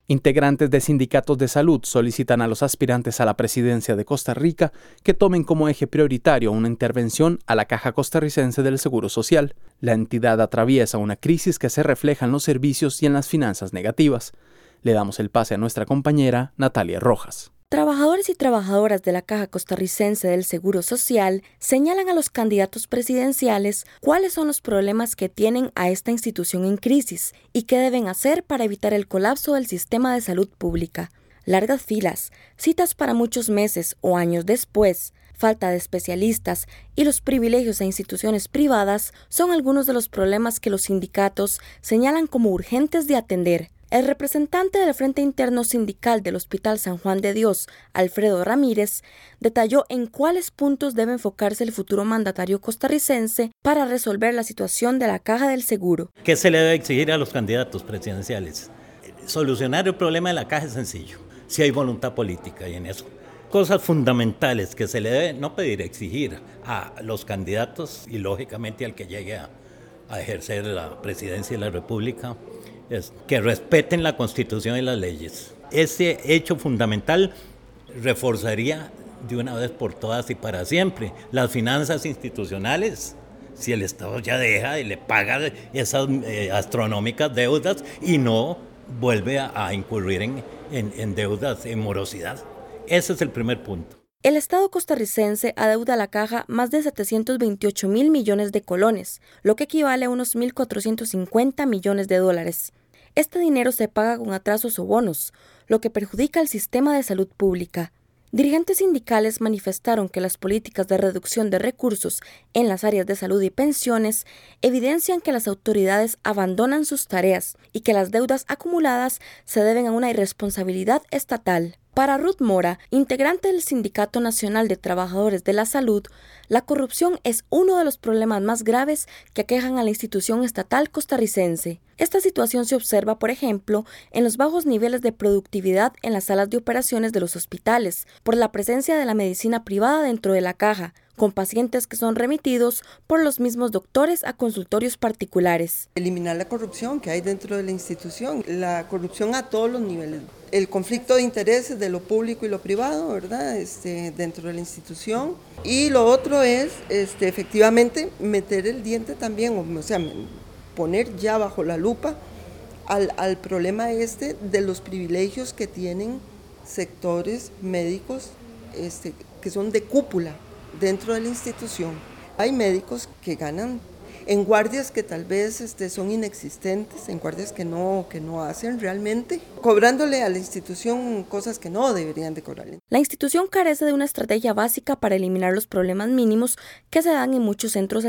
Integrantes de sindicatos de salud solicitan a los aspirantes a la presidencia de Costa Rica que tomen como eje prioritario una intervención a la Caja Costarricense del Seguro Social. La entidad atraviesa una crisis que se refleja en los servicios y en las finanzas negativas. Le damos el pase a nuestra compañera Natalia Rojas. Trabajadores y trabajadoras de la Caja Costarricense del Seguro Social señalan a los candidatos presidenciales cuáles son los problemas que tienen a esta institución en crisis y qué deben hacer para evitar el colapso del sistema de salud pública. Largas filas, citas para muchos meses o años después, falta de especialistas y los privilegios a instituciones privadas son algunos de los problemas que los sindicatos señalan como urgentes de atender. El representante del Frente Interno Sindical del Hospital San Juan de Dios, Alfredo Ramírez, detalló en cuáles puntos debe enfocarse el futuro mandatario costarricense para resolver la situación de la Caja del Seguro. ¿Qué se le debe exigir a los candidatos presidenciales? Solucionar el problema de la Caja es sencillo, si hay voluntad política y en eso. Cosas fundamentales que se le debe no pedir, exigir a los candidatos y lógicamente al que llegue a ejercer la presidencia de la República, es que respeten la Constitución y las leyes. Ese hecho fundamental reforzaría de una vez por todas y para siempre las finanzas institucionales, si el Estado ya deja y le paga esas astronómicas deudas y no vuelve a incurrir en deudas, en morosidad. Ese es el primer punto. El Estado costarricense adeuda a la Caja más de 728.000 millones de colones, lo que equivale a unos 1.450 millones de dólares. Este dinero se paga con atrasos o bonos, lo que perjudica al sistema de salud pública. Dirigentes sindicales manifestaron que las políticas de reducción de recursos en las áreas de salud y pensiones evidencian que las autoridades abandonan sus tareas y que las deudas acumuladas se deben a una irresponsabilidad estatal. Para Ruth Mora, integrante del Sindicato Nacional de Trabajadores de la Salud, la corrupción es uno de los problemas más graves que aquejan a la institución estatal costarricense. Esta situación se observa, por ejemplo, en los bajos niveles de productividad en las salas de operaciones de los hospitales, por la presencia de la medicina privada dentro de la Caja, con pacientes que son remitidos por los mismos doctores a consultorios particulares. Eliminar la corrupción que hay dentro de la institución, la corrupción a todos los niveles. El conflicto de intereses de lo público y lo privado, ¿verdad? Dentro de la institución. Y lo otro es, efectivamente, meter el diente también, o sea, poner ya bajo la lupa al problema de los privilegios que tienen sectores médicos que son de cúpula dentro de la institución. Hay médicos que ganan en guardias que tal vez son inexistentes, en guardias que no hacen realmente, cobrándole a la institución cosas que no deberían de cobrarle. La institución carece de una estrategia básica para eliminar los problemas mínimos que se dan en muchos centros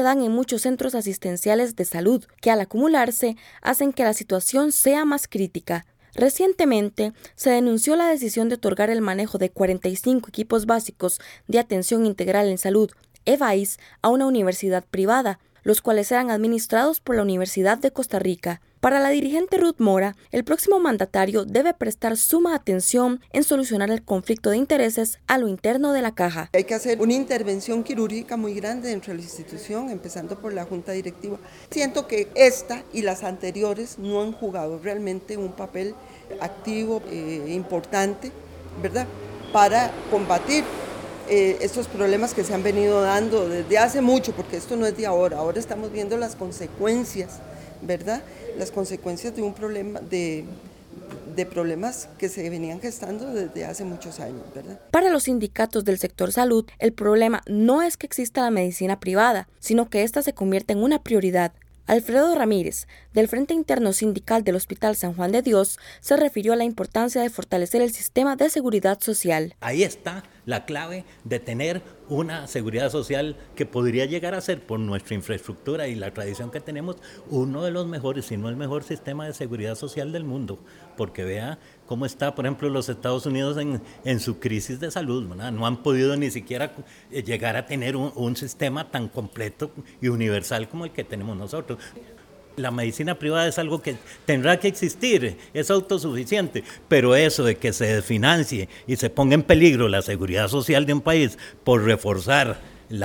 asistenciales de salud, que al acumularse hacen que la situación sea más crítica. Recientemente, se denunció la decisión de otorgar el manejo de 45 equipos básicos de atención integral en salud, EVAIS, a una universidad privada, los cuales serán administrados por la Universidad de Costa Rica. Para la dirigente Ruth Mora, el próximo mandatario debe prestar suma atención en solucionar el conflicto de intereses a lo interno de la Caja. Hay que hacer una intervención quirúrgica muy grande dentro de la institución, empezando por la Junta Directiva. Siento que esta y las anteriores no han jugado realmente un papel activo, importante, ¿verdad?, para combatir estos problemas que se han venido dando desde hace mucho, porque esto no es de ahora estamos viendo las consecuencias, ¿verdad?, las consecuencias de un problema, de problemas que se venían gestando desde hace muchos años, ¿verdad? Para los sindicatos del sector salud, el problema no es que exista la medicina privada, sino que ésta se convierte en una prioridad. Alfredo Ramírez, del Frente Interno Sindical del Hospital San Juan de Dios, se refirió a la importancia de fortalecer el sistema de seguridad social. Ahí está la clave de tener una seguridad social que podría llegar a ser, por nuestra infraestructura y la tradición que tenemos, uno de los mejores, si no el mejor sistema de seguridad social del mundo, porque vea cómo está, por ejemplo, los Estados Unidos en su crisis de salud, ¿verdad? No han podido ni siquiera llegar a tener un sistema tan completo y universal como el que tenemos nosotros. La medicina privada es algo que tendrá que existir, es autosuficiente, pero eso de que se desfinancie y se ponga en peligro la seguridad social de un país por reforzar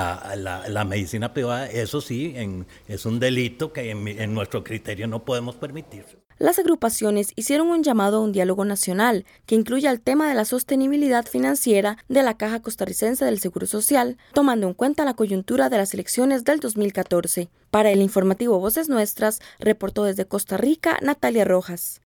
la medicina privada, eso sí es un delito que en nuestro criterio no podemos permitir. Las agrupaciones hicieron un llamado a un diálogo nacional que incluya el tema de la sostenibilidad financiera de la Caja Costarricense del Seguro Social, tomando en cuenta la coyuntura de las elecciones del 2014. Para el informativo Voces Nuestras, reportó desde Costa Rica Natalia Rojas.